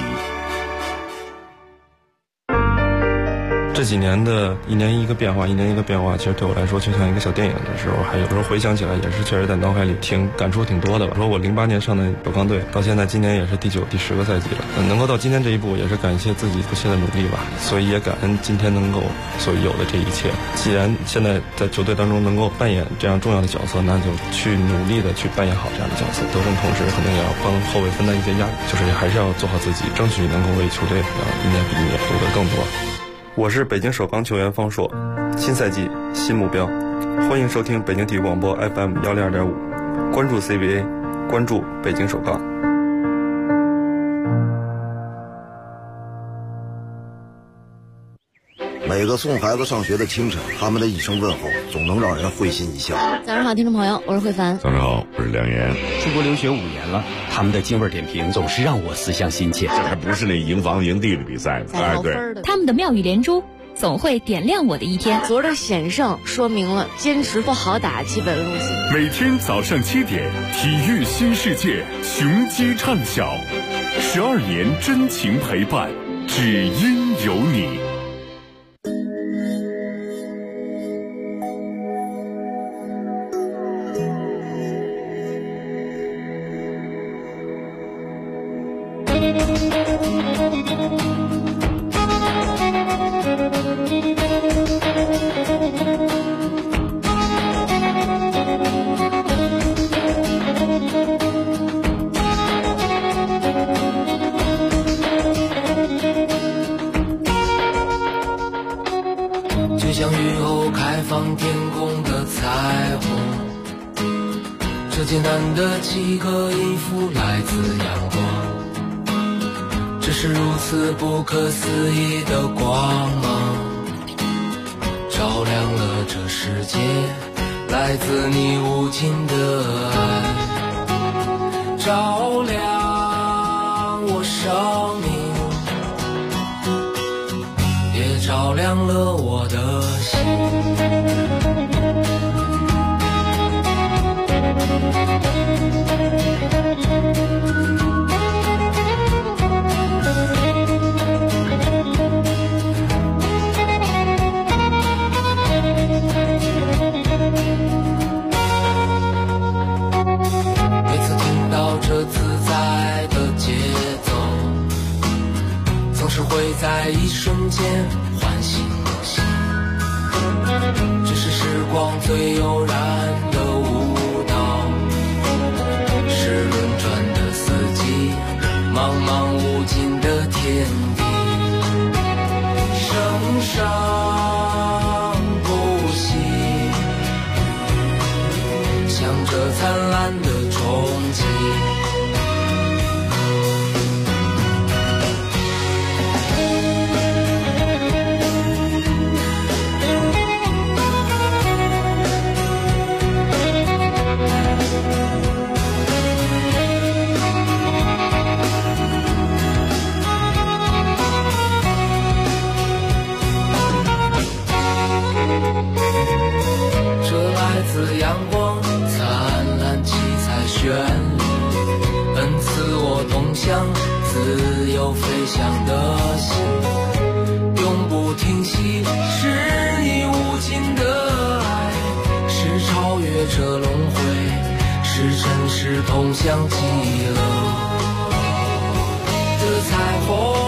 Speaker 17: 这几年的一年一个变化，其实对我来说就像一个小电影的时候，还有时候回想起来也是确实在脑海里感触挺多的吧。说我08年上的北方队，到现在今年也是第9、第10个赛季了，能够到今天这一步，也是感谢自己不懈的努力吧。所以也感恩今天能够所有的这一切。既然现在在球队当中能够扮演这样重要的角色，那就去努力的去扮演好这样的角色。得分同时肯定也要帮后卫分担一些压力，就是还是要做好自己，争取能够为球队一年比一年夺得更多。我是北京首钢球员方硕，新赛季新目标，欢迎收听北京体育广播 FM 102.5，关注 CBA， 关注北京首钢。
Speaker 22: 每个送孩子上学的清晨，他们的一声问候总能让人会心一笑。
Speaker 1: 早上好，听众朋友，我是慧凡。
Speaker 16: 早上好，我是梁岩。
Speaker 23: 出国留学5年了，他们的京味点评总是让我思乡心切。
Speaker 16: 这还不是那营房营地的比赛呢，
Speaker 1: 哎，对，
Speaker 8: 他们的妙语连珠总会点亮我的一天。
Speaker 1: 昨儿的险胜说明了坚持不好打基本路线。
Speaker 19: 每天早上7点，体育新世界，雄鸡唱晓，12年真情陪伴，只因有你。
Speaker 4: 就像雨后开放天空的彩虹，这简单的几个音符来自阳光，这是如此不可思议的光芒，照亮了这世界，来自你无尽的爱，照亮我生命，也照亮了我的心。每次听到这自在的节奏，总是会在一瞬间唤醒我心，这是时光最悠然的舞蹈，是轮转的四季，茫茫无尽的天地，生生不息，向着灿烂的憧憬。这来自阳光灿烂七彩绚丽，恩赐我同向自由飞翔的心，永不停息，是你无尽的爱，是超越这轮回，是尘世同向极乐的彩虹。